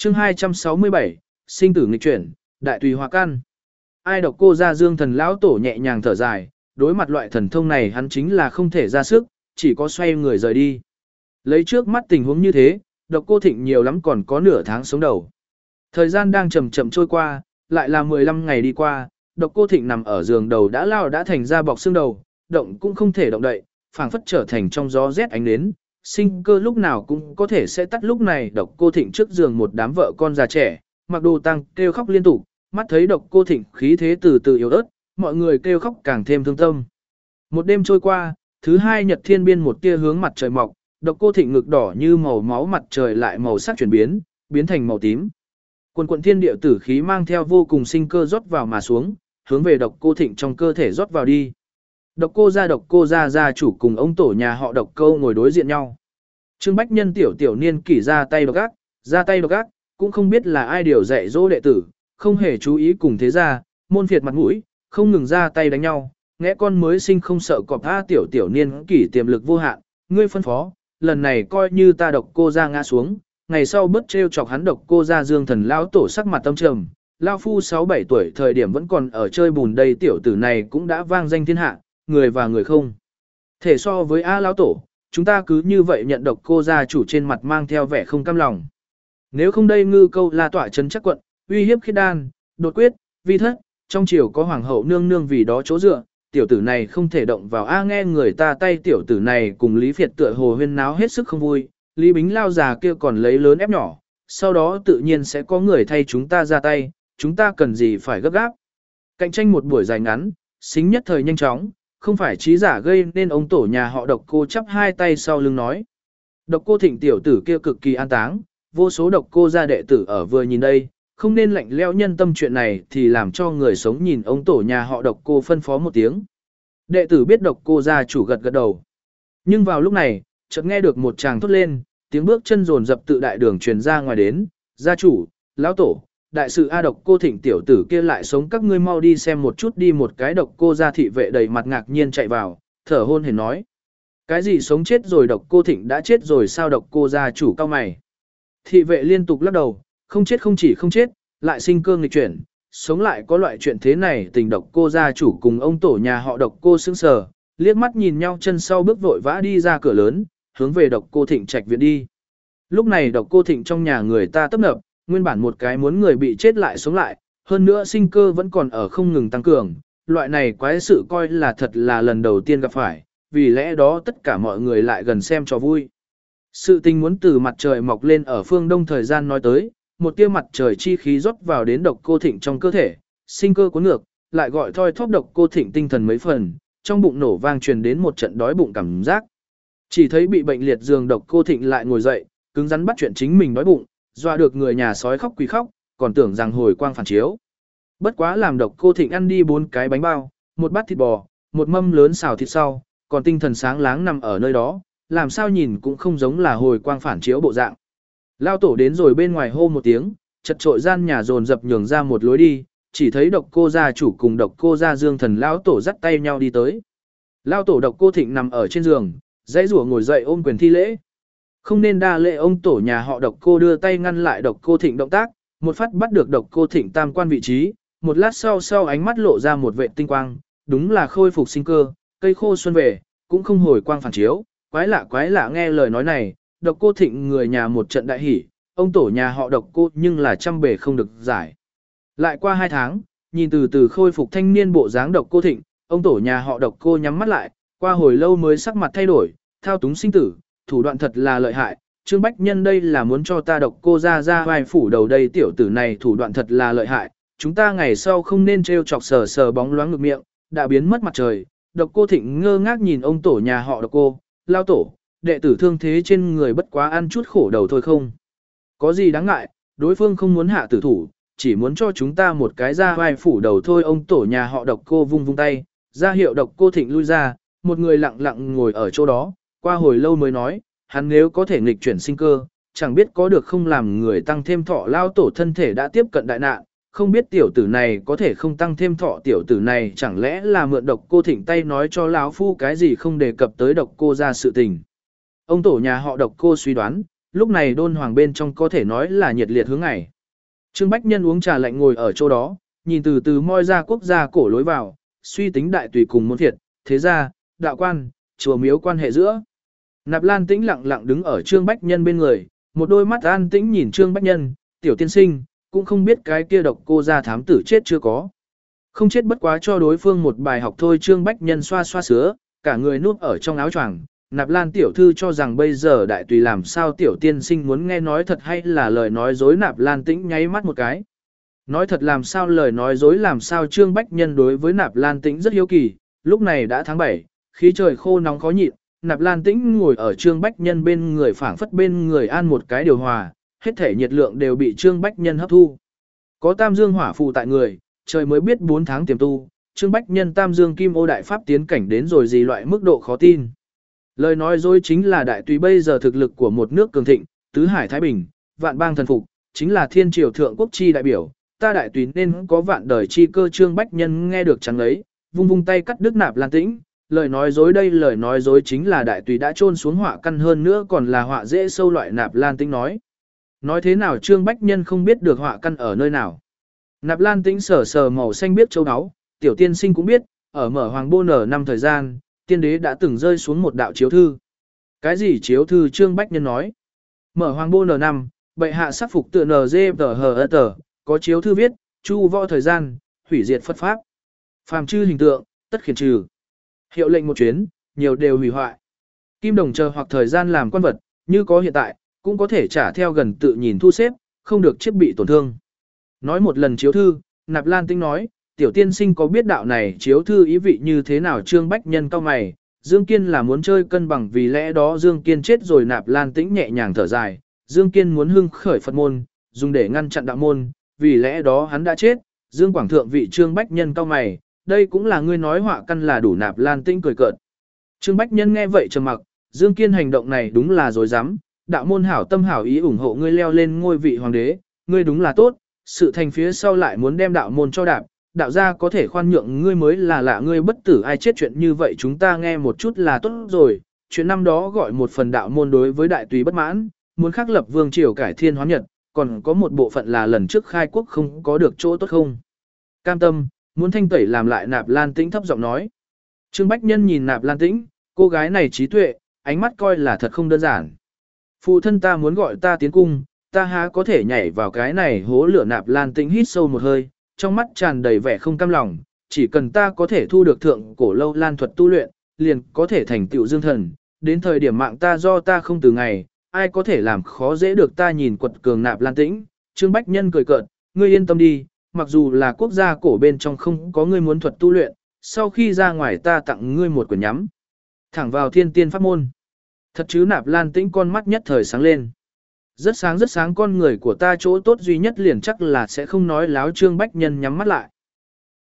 chương 267, sinh tử nghịch chuyển, đại tùy hóa căn. Ai độc cô ra Dương Thần lão tổ nhẹ nhàng thở dài, đối mặt loại thần thông này hắn chính là không thể ra sức, chỉ có xoay người rời đi. Lấy trước mắt tình huống như thế, độc cô Thịnh nhiều lắm còn có nửa tháng sống đầu. Thời gian đang chậm chậm trôi qua, lại là 15 ngày đi qua, độc cô Thịnh nằm ở giường đầu đã lao đã thành ra bọc xương đầu, động cũng không thể động đậy, phảng phất trở thành trong gió rét ánh nến, sinh cơ lúc nào cũng có thể sẽ tắt. Lúc này độc cô Thịnh trước giường một đám vợ con già trẻ, mặc đồ tăng kêu khóc liên tục, mắt thấy độc cô Thịnh khí thế từ từ yếu ớt, mọi người kêu khóc càng thêm thương tâm. Một đêm trôi qua, thứ hai nhật thiên biên một tia hướng mặt trời mọc, độc cô Thịnh ngực đỏ như màu máu, mặt trời lại màu sắc chuyển biến, biến thành màu tím. Quần quần thiên địa tử khí mang theo vô cùng sinh cơ rót vào mà xuống, hướng về độc cô Thịnh trong cơ thể rót vào đi. Độc cô gia gia chủ cùng ông tổ nhà họ Độc Câu ngồi đối diện nhau. Trương Bách Nhân tiểu niên kỷ ra tay độc ác, cũng không biết là ai điều dạy dỗ đệ tử, không hề chú ý cùng thế gia, môn phiệt mặt mũi, không ngừng ra tay đánh nhau, ngẽ con mới sinh không sợ cọp tha tiểu niên kỷ tiềm lực vô hạn, ngươi phân phó, lần này coi như ta Độc cô gia ngã xuống, ngày sau bớt trêu chọc hắn. Độc cô gia Dương Thần lão tổ sắc mặt tâm trầm, lão phu 6-7 tuổi thời điểm vẫn còn ở chơi bùn, đây tiểu tử này cũng đã vang danh thiên hạ, người và người không thể so với A lão tổ, chúng ta cứ như vậy nhận. Độc cô gia chủ trên mặt mang theo vẻ không cam lòng. Nếu không đây Ngư Câu La tỏa trấn chắc quận, uy hiếp khiết đan, đột quyết, vi thất, trong triều có hoàng hậu nương nương vì đó chỗ dựa, tiểu tử này không thể động vào. A nghe người ta tay tiểu tử này cùng Lý Việt tựa hồ huyên náo hết sức không vui, Lý Bính lao già kia còn lấy lớn ép nhỏ, sau đó tự nhiên sẽ có người thay chúng ta ra tay, chúng ta cần gì phải gấp gáp. Cạnh tranh một buổi dài ngắn, xính nhất thời nhanh chóng, không phải trí giả gây nên. ông tổ nhà họ Độc cô chắp hai tay sau lưng nói. Độc cô Thịnh tiểu tử kia cực kỳ an táng, vô số Độc cô gia đệ tử ở vừa nhìn đây, không nên lạnh lẽo nhân tâm, chuyện này thì làm cho người sống nhìn. ông tổ nhà họ Độc cô phân phó một tiếng. Đệ tử biết. Độc cô gia chủ gật gật đầu. Nhưng vào lúc này, chợt nghe được một tràng thốt lên, tiếng bước chân dồn dập tự đại đường truyền ra ngoài đến. Gia chủ, lão tổ, đại sự A. Độc cô Thịnh tiểu tử kia lại sống, các ngươi mau đi xem một chút đi. Một cái Độc cô gia thị vệ đầy mặt ngạc nhiên chạy vào, thở hôn hển nói. Cái gì sống chết rồi? Độc cô Thịnh đã chết rồi sao? Độc cô gia chủ cao mày. Thị vệ liên tục lắc đầu, không chết, không chỉ không chết, lại sinh cơ nghịch chuyển, sống lại, có loại chuyện thế này? Tình Độc cô gia chủ cùng ông tổ nhà họ Độc cô sững sờ, liếc mắt nhìn nhau, chân sau bước vội vã đi ra cửa lớn, hướng về Độc cô Thịnh trạch viện đi. Lúc này Độc cô Thịnh trong nhà người ta tấp nập, nguyên bản một cái muốn người bị chết lại sống lại, hơn nữa sinh cơ vẫn còn ở không ngừng tăng cường, loại này quái sự coi là thật là lần đầu tiên gặp phải, vì lẽ đó tất cả mọi người lại gần xem cho vui. Sự tình muốn từ mặt trời mọc lên ở phương đông thời gian nói tới, một tia mặt trời chi khí rót vào đến Độc cô Thịnh trong cơ thể, sinh cơ cuốn ngược, lại gọi thoi thóp Độc cô Thịnh tinh thần mấy phần, trong bụng nổ vang truyền đến một trận đói bụng cảm giác. Chỉ thấy bị bệnh liệt giường Độc cô Thịnh lại ngồi dậy, cứng rắn bắt chuyện chính mình đói bụng, dọa được người nhà sói khóc quỳ khóc, còn tưởng rằng hồi quang phản chiếu. Bất quá làm Độc cô Thịnh ăn đi 4 cái bánh bao, một bát thịt bò, một mâm lớn xào thịt sau, còn tinh thần sáng láng nằm ở nơi đó, làm sao nhìn cũng không giống là hồi quang phản chiếu bộ dạng. Lao tổ đến rồi bên ngoài hô một tiếng, chật trội gian nhà dồn dập nhường ra một lối đi, chỉ thấy Độc cô gia chủ cùng Độc cô gia Dương Thần lão tổ dắt tay nhau đi tới. Lao tổ Độc cô Thịnh nằm ở trên giường, dãy rủa ngồi dậy ôm quyền thi lễ. Không nên đa lễ. Ông tổ nhà họ Độc cô đưa tay ngăn lại Độc cô Thịnh động tác, một phát bắt được Độc cô Thịnh tam quan vị trí, một lát sau ánh mắt lộ ra một vệ tinh quang, đúng là khôi phục sinh cơ, cây khô xuân về, cũng không hồi quang phản chiếu, quái lạ. Nghe lời nói này, Độc cô Thịnh người nhà một trận đại hỉ, ông tổ nhà họ Độc cô nhưng là trăm bề không được giải. Lại qua 2 tháng, nhìn từ từ khôi phục thanh niên bộ dáng Độc cô Thịnh, ông tổ nhà họ Độc cô nhắm mắt lại, qua hồi lâu mới sắc mặt thay đổi, thao túng sinh tử, thủ đoạn thật là lợi hại. Trương Bách Nhân đây là muốn cho ta Độc cô ra vai phủ đầu đây, tiểu tử này thủ đoạn thật là lợi hại, chúng ta ngày sau không nên trêu chọc. Sờ bóng loáng ngực miệng, đã biến mất mặt trời. Độc cô Thịnh ngơ ngác nhìn ông tổ nhà họ Độc cô, lao tổ, đệ tử thương thế trên người bất quá ăn chút khổ đầu thôi, không có gì đáng ngại, đối phương không muốn hạ tử thủ, chỉ muốn cho chúng ta một cái ra vai phủ đầu thôi. Ông tổ nhà họ Độc cô vung tay, ra hiệu Độc cô Thịnh lui ra, một người lặng lặng ngồi ở chỗ đó, qua hồi lâu mới nói, hắn nếu có thể nghịch chuyển sinh cơ, chẳng biết có được không làm người tăng thêm thọ. Lao tổ thân thể đã tiếp cận đại nạn, không biết tiểu tử này có thể không tăng thêm thọ. Tiểu tử này chẳng lẽ là mượn Độc cô Thịnh tay nói cho lão phu cái gì không đề cập tới Độc cô ra sự tình. Ông tổ nhà họ Độc cô suy đoán, lúc này đôn hoàng bên trong có thể nói là nhiệt liệt hướng ngày. Trương Bách Nhân uống trà lạnh ngồi ở chỗ đó, nhìn từ từ moi ra quốc gia cổ lối vào, suy tính đại tùy cùng môn thiệt, thế gia, đạo quan, chùa miếu quan hệ giữa. Nạp Lan Tĩnh lặng lặng đứng ở Trương Bách Nhân bên người, một đôi mắt an tĩnh nhìn Trương Bách Nhân, tiểu tiên sinh, cũng không biết cái kia độc cô gia thám tử chết chưa có. Không chết bất quá cho đối phương một bài học thôi. Trương Bách Nhân xoa xoa sữa, cả người núp ở trong áo choàng. Nạp Lan tiểu thư cho rằng bây giờ đại tùy làm sao tiểu tiên sinh muốn nghe nói thật hay là lời nói dối. Nạp Lan Tĩnh nháy mắt một cái. Nói thật làm sao lời nói dối làm sao. Trương Bách Nhân đối với Nạp Lan Tĩnh rất hiếu kỳ, lúc này đã tháng 7, khí trời khô nóng khó nhịn. Nạp Lan Tĩnh ngồi ở Trương Bách Nhân bên người phảng phất bên người an một cái điều hòa, hết thể nhiệt lượng đều bị Trương Bách Nhân hấp thu. Có tam dương hỏa phù tại người, trời mới biết 4 tháng tiềm tu, Trương Bách Nhân tam dương kim ô đại pháp tiến cảnh đến rồi gì loại mức độ khó tin. Lời nói dối chính là đại tùy bây giờ thực lực của một nước cường thịnh, tứ hải thái bình, vạn bang thần phục, chính là thiên triều thượng quốc chi đại biểu, ta đại tùy nên có vạn đời chi cơ. Trương Bách Nhân nghe được chẳng lấy, vung vung tay cắt đứt Nạp Lan Tĩnh, lời nói dối đây lời nói dối chính là đại tùy đã chôn xuống họa căn hơn nữa còn là họa dễ sâu loại. Nạp Lan Tĩnh nói. Nói thế nào Trương Bách Nhân không biết được họa căn ở nơi nào. Nạp Lan Tĩnh sờ sờ màu xanh biết châu áo, tiểu tiên sinh cũng biết, ở mở hoàng bô nở năm thời gian, tiên đế đã từng rơi xuống một đạo chiếu thư. Cái gì chiếu thư? Trương Bách Nhân nói. Mở hoàng bô nở năm, bệ hạ sắc phục tựa NG có chiếu thư viết, chu võ thời gian, hủy diệt Phật pháp. Phàm chư hình tượng, tất khiển trừ. Hiệu lệnh một chuyến, nhiều đều hủy hoại. Kim đồng chờ hoặc thời gian làm quan vật, như có hiện tại, cũng có thể trả theo gần tự nhìn thu xếp, không được chiếc bị tổn thương. Nói một lần chiếu thư, Nạp Lan Tĩnh nói, tiểu tiên sinh có biết đạo này chiếu thư ý vị như thế nào? Trương Bách Nhân cau mày, Dương Kiên là muốn chơi cân bằng vì lẽ đó Dương Kiên chết rồi. Nạp Lan Tĩnh nhẹ nhàng thở dài, Dương Kiên muốn hưng khởi Phật môn, dùng để ngăn chặn đạo môn, vì lẽ đó hắn đã chết. Dương Quảng thượng vị. Trương Bách Nhân cau mày, đây cũng là ngươi nói họa căn là đủ. Nạp Lan Tĩnh cười cợt. Trương Bách Nhân nghe vậy trầm mặc, Dương Kiên hành động này đúng là dối rắm đạo môn hảo tâm hảo ý ủng hộ ngươi leo lên ngôi vị hoàng đế, ngươi đúng là tốt, sự thành phía sau lại muốn đem đạo môn cho đạp, đạo gia có thể khoan nhượng ngươi mới là lạ. Ngươi bất tử ai chết chuyện như vậy chúng ta nghe một chút là tốt rồi. Chuyện năm đó gọi một phần đạo môn đối với đại tùy bất mãn, muốn khắc lập vương triều cải thiên hóa nhật, còn có một bộ phận là lần trước khai quốc không có được chỗ tốt không cam tâm, muốn thanh tẩy làm lại. Nạp Lan Tĩnh thấp giọng nói. Trương Bách Nhân nhìn Nạp Lan Tĩnh, cô gái này trí tuệ, ánh mắt coi là thật không đơn giản. Phụ thân ta muốn gọi ta tiến cung, ta há có thể nhảy vào cái này hố lửa. Nạp Lan Tĩnh hít sâu một hơi, trong mắt tràn đầy vẻ không cam lòng, chỉ cần ta có thể thu được thượng cổ lâu lan thuật tu luyện, liền có thể thành tựu dương thần, đến thời điểm mạng ta do ta không từ ngày, ai có thể làm khó dễ được ta. Nhìn quật cường Nạp Lan Tĩnh, Trương Bách Nhân cười cợt, ngươi yên tâm đi, mặc dù là quốc gia cổ bên trong không có ngươi muốn thuật tu luyện, sau khi ra ngoài ta tặng ngươi một quyển nhắm thẳng vào thiên tiên pháp môn. Thật chứ? Nạp Lan Tĩnh con mắt nhất thời sáng lên. Rất sáng con người của ta chỗ tốt duy nhất liền chắc là sẽ không nói láo. Trương Bách Nhân nhắm mắt lại.